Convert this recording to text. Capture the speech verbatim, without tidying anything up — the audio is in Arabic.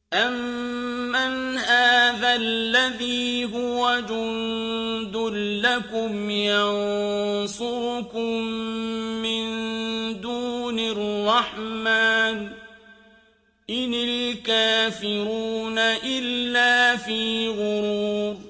أَمَّنْ هَٰذَا الَّذِي هُوَ جُندٌ لَّكُمْ يَنصُرُكُم مِّن دُونِ الرَّحْمَٰنِ ۚ إِنِ الْكَافِرُونَ إِلَّا فِي غُرُورٍ